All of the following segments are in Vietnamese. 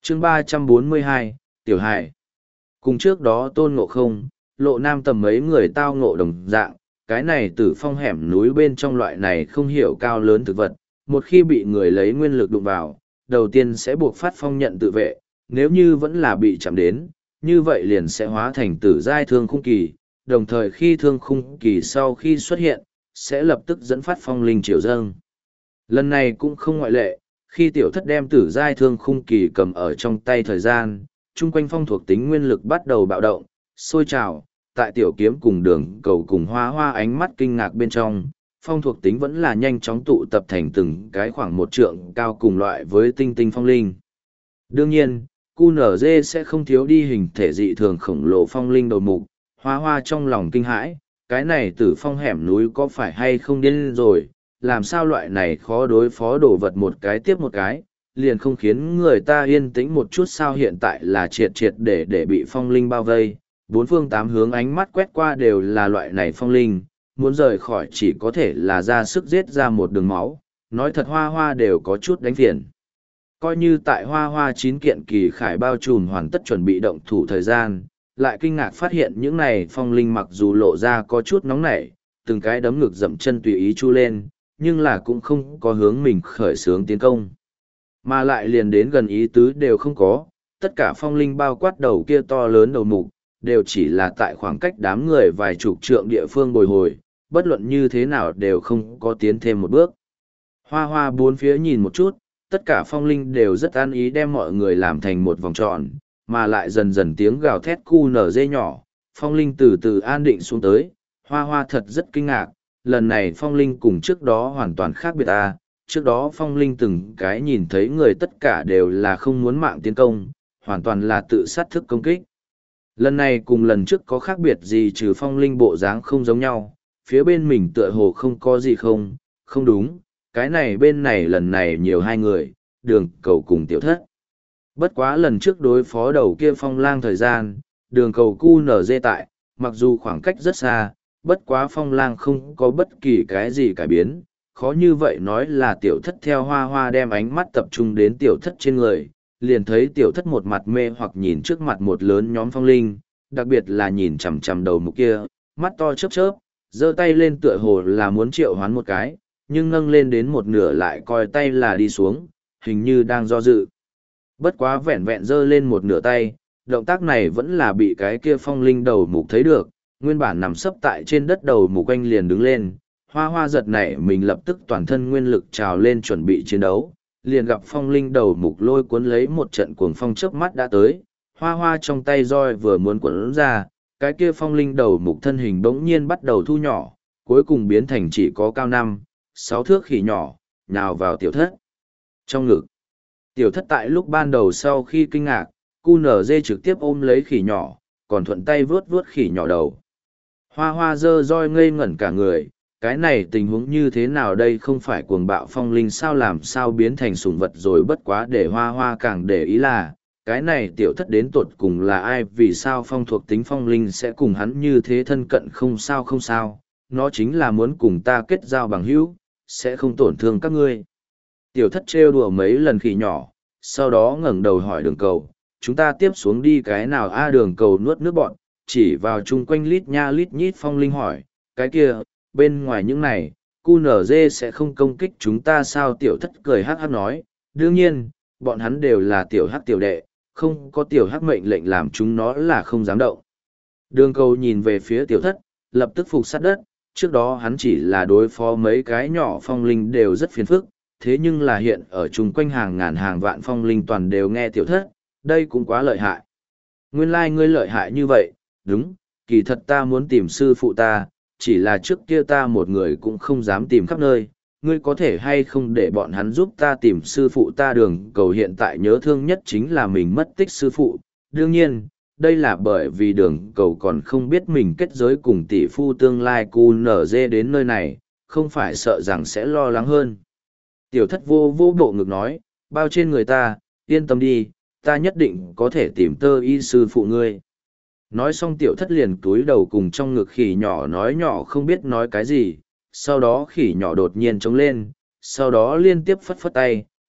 chương 342, Tiểu Hải. Cùng trước đó Tôn Ngộ Không, Lộ Nam tầm mấy người tao ngộ đồng dạng, cái này Tử Phong hẻm núi bên trong loại này không hiểu cao lớn thực vật, một khi bị người lấy nguyên lực đụng vào, đầu tiên sẽ buộc phát phong nhận tự vệ, nếu như vẫn là bị chạm đến, như vậy liền sẽ hóa thành tử giai thương khung kỳ, đồng thời khi thương khung kỳ sau khi xuất hiện, sẽ lập tức dẫn phát phong linh triều dâng. Lần này cũng không ngoại lệ, khi tiểu thất đem tử giai thương khung kỳ cầm ở trong tay thời gian, chung quanh phong thuộc tính nguyên lực bắt đầu bạo động, sôi trào, tại tiểu kiếm cùng đường cầu cùng hoa hoa ánh mắt kinh ngạc bên trong, phong thuộc tính vẫn là nhanh chóng tụ tập thành từng cái khoảng một trượng cao cùng loại với tinh tinh phong linh. Đương nhiên, QNZ sẽ không thiếu đi hình thể dị thường khổng lồ phong linh đầu mục, hoa hoa trong lòng kinh hãi, cái này Tử Phong hẻm núi có phải hay không điên rồi, làm sao loại này khó đối phó đồ vật một cái tiếp một cái, liền không khiến người ta yên tĩnh một chút sao. Hiện tại là triệt triệt để bị phong linh bao vây, bốn phương tám hướng ánh mắt quét qua đều là loại này phong linh, muốn rời khỏi chỉ có thể là ra sức giết ra một đường máu, nói thật hoa hoa đều có chút đánh phiền. Coi như tại hoa hoa 9 kiện kỳ khải bao trùm hoàn tất chuẩn bị động thủ thời gian, lại kinh ngạc phát hiện những này phong linh mặc dù lộ ra có chút nóng nảy, từng cái đấm ngực dậm chân tùy ý chu lên, nhưng là cũng không có hướng mình khởi xướng tiến công. Mà lại liền đến gần ý tứ đều không có, tất cả phong linh bao quát đầu kia to lớn đầu mục, đều chỉ là tại khoảng cách đám người vài chục trượng địa phương bồi hồi, bất luận như thế nào đều không có tiến thêm một bước. Hoa hoa bốn phía nhìn một chút, tất cả phong linh đều rất an ý đem mọi người làm thành một vòng tròn, mà lại dần dần tiếng gào thét cu nở dê nhỏ, phong linh từ từ an định xuống tới, hoa hoa thật rất kinh ngạc, lần này phong linh cùng trước đó hoàn toàn khác biệt trước đó phong linh từng cái nhìn thấy người tất cả đều là không muốn mạng tiến công, hoàn toàn là tự sát thức công kích. Lần này cùng lần trước có khác biệt gì trừ phong linh bộ dáng không giống nhau, phía bên mình tựa hồ không có gì không đúng, cái này bên này lần này nhiều hai người, đường cầu cùng tiểu thất. Bất quá lần trước đối phó đầu kia phong lang thời gian, đường cầu cu nở dê tại, mặc dù khoảng cách rất xa, bất quá phong lang không có bất kỳ cái gì cải biến, khó như vậy nói là tiểu thất theo hoa hoa đem ánh mắt tập trung đến tiểu thất trên người, liền thấy tiểu thất một mặt mê hoặc nhìn trước mặt một lớn nhóm phong linh, đặc biệt là nhìn chằm chằm đầu mục kia, mắt to chớp chớp, giơ tay lên tựa hồ là muốn triệu hoán một cái, nhưng nâng lên đến một nửa lại coi tay là đi xuống, hình như đang do dự. Bất quá vẹn vẹn giơ lên một nửa tay, động tác này vẫn là bị cái kia phong linh đầu mục thấy được, nguyên bản nằm sấp tại trên đất đầu mục quanh liền đứng lên, hoa hoa giật nảy mình lập tức toàn thân nguyên lực trào lên chuẩn bị chiến đấu, liền gặp phong linh đầu mục lôi cuốn lấy một trận cuồng phong chớp mắt đã tới, hoa hoa trong tay roi vừa muốn cuốn ra, cái kia phong linh đầu mục thân hình bỗng nhiên bắt đầu thu nhỏ, cuối cùng biến thành chỉ có cao 5-6 thước khỉ nhỏ, nhào vào tiểu thất. Trong ngực, tiểu thất tại lúc ban đầu sau khi kinh ngạc, QNZ trực tiếp ôm lấy khỉ nhỏ, còn thuận tay vuốt khỉ nhỏ đầu. Hoa hoa dơ roi ngây ngẩn cả người, cái này tình huống như thế nào đây, không phải cuồng bạo phong linh sao, làm sao biến thành sủng vật rồi. Bất quá để hoa hoa càng để ý là, cái này tiểu thất đến tột cùng là ai, vì sao phong thuộc tính phong linh sẽ cùng hắn như thế thân cận. Không sao, nó chính là muốn cùng ta kết giao bằng hữu, sẽ không tổn thương các ngươi. Tiểu thất trêu đùa mấy lần khỉ nhỏ, sau đó ngẩng đầu hỏi đường cầu, chúng ta tiếp xuống đi cái nào đường cầu nuốt nước bọn, chỉ vào chung quanh lít nha lít nhít phong linh hỏi, cái kia, bên ngoài những này, QNZ sẽ không công kích chúng ta sao. Tiểu thất cười hắc hắc nói, đương nhiên, bọn hắn đều là tiểu hắc tiểu đệ, không có tiểu hắc mệnh lệnh làm chúng nó là không dám động. Đường cầu nhìn về phía tiểu thất, lập tức phục sát đất, trước đó hắn chỉ là đối phó mấy cái nhỏ phong linh đều rất phiền phức, thế nhưng là hiện ở chung quanh hàng ngàn hàng vạn phong linh toàn đều nghe tiểu thất, đây cũng quá lợi hại. Nguyên lai ngươi lợi hại như vậy, đúng, kỳ thật ta muốn tìm sư phụ ta, chỉ là trước kia ta một người cũng không dám tìm khắp nơi, ngươi có thể hay không để bọn hắn giúp ta tìm sư phụ ta. Đường cầu hiện tại nhớ thương nhất chính là mình mất tích sư phụ, đương nhiên, đây là bởi vì đường cầu còn không biết mình kết giới cùng tỷ phu tương lai QNZ đến nơi này, không phải sợ rằng sẽ lo lắng hơn. Tiểu thất vô bộ ngực nói, bao trên người ta, yên tâm đi, ta nhất định có thể tìm tơ y sư phụ ngươi. Nói xong tiểu thất liền túi đầu cùng trong ngực khỉ nhỏ nói nhỏ không biết nói cái gì, sau đó khỉ nhỏ đột nhiên trống lên, sau đó liên tiếp phất phất tay,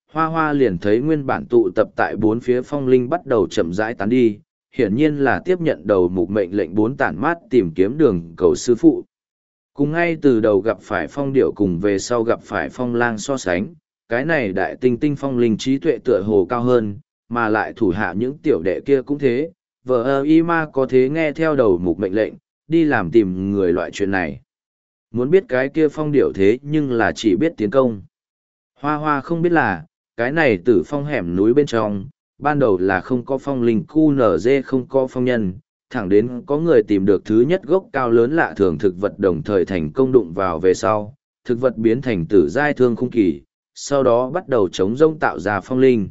Hoa Hoa liền thấy nguyên bản tụ tập tại bốn phía phong linh bắt đầu chậm rãi tán đi, hiển nhiên là tiếp nhận đầu mục mệnh lệnh bốn tản mát tìm kiếm đường cầu sư phụ. Cùng ngay từ đầu gặp phải phong điệu cùng về sau gặp phải phong lang so sánh, cái này đại tinh tinh phong linh trí tuệ tựa hồ cao hơn, mà lại thủ hạ những tiểu đệ kia cũng thế, vợ y ma có thế nghe theo đầu mục mệnh lệnh, đi làm tìm người loại chuyện này. Muốn biết cái kia phong điệu thế nhưng là chỉ biết tiến công. Hoa Hoa không biết là, cái này tử phong hẻm núi bên trong, ban đầu là không có phong linh cu nở dê không có phong nhân, thẳng đến có người tìm được thứ nhất gốc cao lớn lạ thường thực vật đồng thời thành công đụng vào về sau, thực vật biến thành tử giai thương khung kỳ, sau đó bắt đầu chống rông tạo ra phong linh.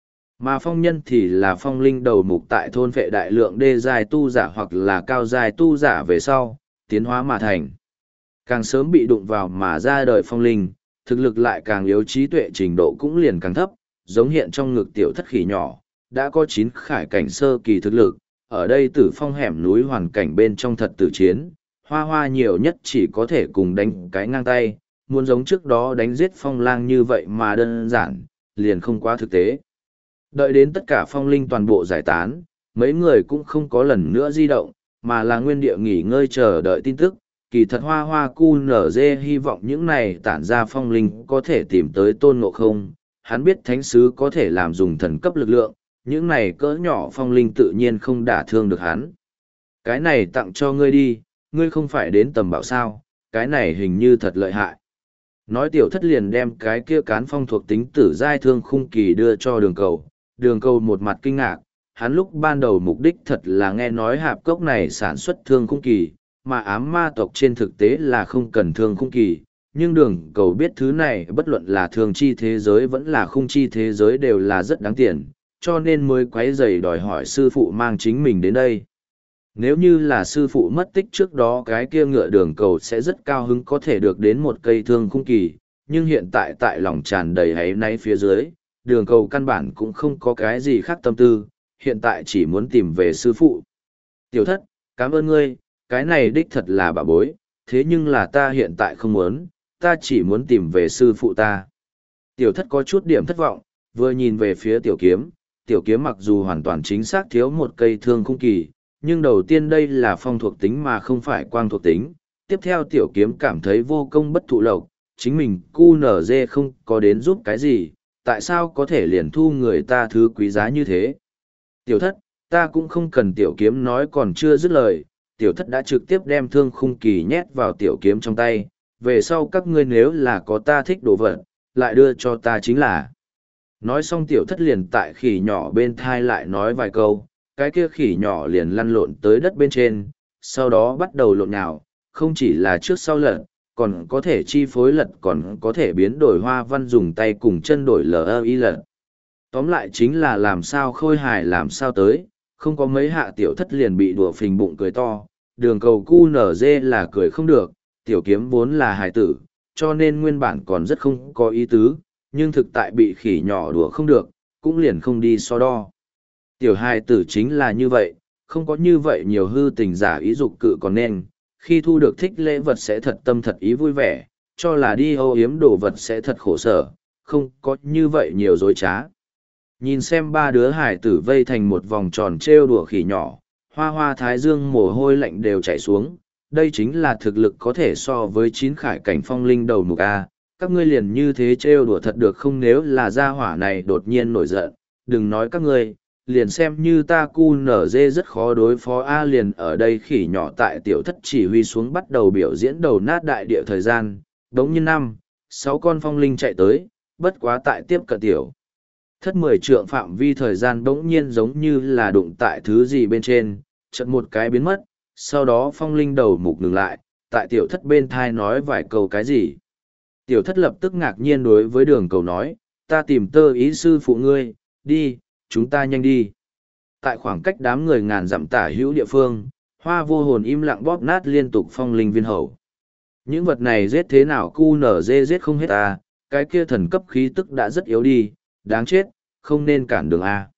Mà phong nhân thì là phong linh đầu mục tại thôn vệ đại lượng đê giai tu giả hoặc là cao giai tu giả về sau, tiến hóa mà thành. Càng sớm bị đụng vào mà ra đời phong linh, thực lực lại càng yếu, trí tuệ trình độ cũng liền càng thấp, giống hiện trong ngực tiểu thất khỉ nhỏ, đã có 9 khải cảnh sơ kỳ thực lực, ở đây tử phong hẻm núi hoàn cảnh bên trong thật tử chiến, Hoa Hoa nhiều nhất chỉ có thể cùng đánh cái ngang tay, muốn giống trước đó đánh giết phong lang như vậy mà đơn giản, liền không quá thực tế. Đợi đến tất cả phong linh toàn bộ giải tán, mấy người cũng không có lần nữa di động, mà là nguyên địa nghỉ ngơi chờ đợi tin tức. Kỳ thật Hoa Hoa cu nở dê hy vọng những này tản ra phong linh có thể tìm tới Tôn Ngộ Không. Hắn biết thánh sứ có thể làm dùng thần cấp lực lượng, những này cỡ nhỏ phong linh tự nhiên không đả thương được hắn. Cái này tặng cho ngươi đi, ngươi không phải đến tầm bảo sao, cái này hình như thật lợi hại. Nói tiểu thất liền đem cái kia cán phong thuộc tính tử giai thương khung kỳ đưa cho đường cầu một mặt kinh ngạc, hắn lúc ban đầu mục đích thật là nghe nói hạp cốc này sản xuất thương khung kỳ, mà ám ma tộc trên thực tế là không cần thương khung kỳ, nhưng đường cầu biết thứ này bất luận là thương chi thế giới vẫn là khung chi thế giới đều là rất đáng tiền, cho nên mới quấy rầy đòi hỏi sư phụ mang chính mình đến đây. Nếu như là sư phụ mất tích trước đó cái kia ngựa đường cầu sẽ rất cao hứng có thể được đến một cây thương khung kỳ, nhưng hiện tại tại lòng tràn đầy háy náy phía dưới, đường cầu căn bản cũng không có cái gì khác tâm tư, hiện tại chỉ muốn tìm về sư phụ. Tiểu thất, cảm ơn ngươi, cái này đích thật là bà bối, thế nhưng là ta hiện tại không muốn, ta chỉ muốn tìm về sư phụ ta. Tiểu thất có chút điểm thất vọng, vừa nhìn về phía tiểu kiếm mặc dù hoàn toàn chính xác thiếu một cây thương khung kỳ, nhưng đầu tiên đây là phong thuộc tính mà không phải quang thuộc tính. Tiếp theo tiểu kiếm cảm thấy vô công bất thụ lộc, chính mình cu nở dê không có đến giúp cái gì, tại sao có thể liền thu người ta thứ quý giá như thế. Tiểu thất, ta cũng không cần tiểu kiếm nói còn chưa dứt lời, tiểu thất đã trực tiếp đem thương khung kỳ nhét vào tiểu kiếm trong tay, về sau các ngươi nếu là có ta thích đồ vật, lại đưa cho ta chính là. Nói xong tiểu thất liền tại khỉ nhỏ bên thai lại nói vài câu, cái kia khỉ nhỏ liền lăn lộn tới đất bên trên, sau đó bắt đầu lộn nhào, không chỉ là trước sau lật, còn có thể chi phối lật, còn có thể biến đổi hoa văn dùng tay cùng chân đổi LI lật. Tóm lại chính là làm sao khôi hài làm sao tới, không có mấy hạ tiểu thất liền bị đùa phình bụng cười to, đường cầu cu nở dê là cười không được, tiểu kiếm vốn là hài tử, cho nên nguyên bản còn rất không có ý tứ, nhưng thực tại bị khỉ nhỏ đùa không được, cũng liền không đi so đo. Tiểu hài tử chính là như vậy, không có như vậy nhiều hư tình giả ý dục cự còn nên, khi thu được thích lễ vật sẽ thật tâm thật ý vui vẻ, cho là đi âu yếm đồ vật sẽ thật khổ sở, không có như vậy nhiều dối trá. Nhìn xem ba đứa hài tử vây thành một vòng tròn trêu đùa khỉ nhỏ, hoa hoa thái dương mồ hôi lạnh đều chảy xuống, đây chính là thực lực có thể so với 9 khải cảnh phong linh đầu mục A, các ngươi liền như thế trêu đùa thật được không? Nếu là gia hỏa này đột nhiên nổi giận, đừng nói các ngươi, liền xem như ta cu nở dê rất khó đối phó A. Liền ở đây khỉ nhỏ tại tiểu thất chỉ huy xuống bắt đầu biểu diễn đầu nát đại địa thời gian, đống như 5-6 con phong linh chạy tới, bất quá tại tiếp cận tiểu thất 10 trượng phạm vi thời gian bỗng nhiên giống như là đụng tại thứ gì bên trên, chợt một cái biến mất, sau đó phong linh đầu mục ngừng lại, tại tiểu thất bên thai nói vài câu cái gì. Tiểu thất lập tức ngạc nhiên đối với đường cầu nói, ta tìm tơ ý sư phụ ngươi, đi, chúng ta nhanh đi. Tại khoảng cách đám người ngàn dặm tả hữu địa phương, hoa vô hồn im lặng bóp nát liên tục phong linh viên hầu. Những vật này giết thế nào cu nở dê giết không hết ta, cái kia thần cấp khí tức đã rất yếu đi, đáng chết, không nên cản đường A.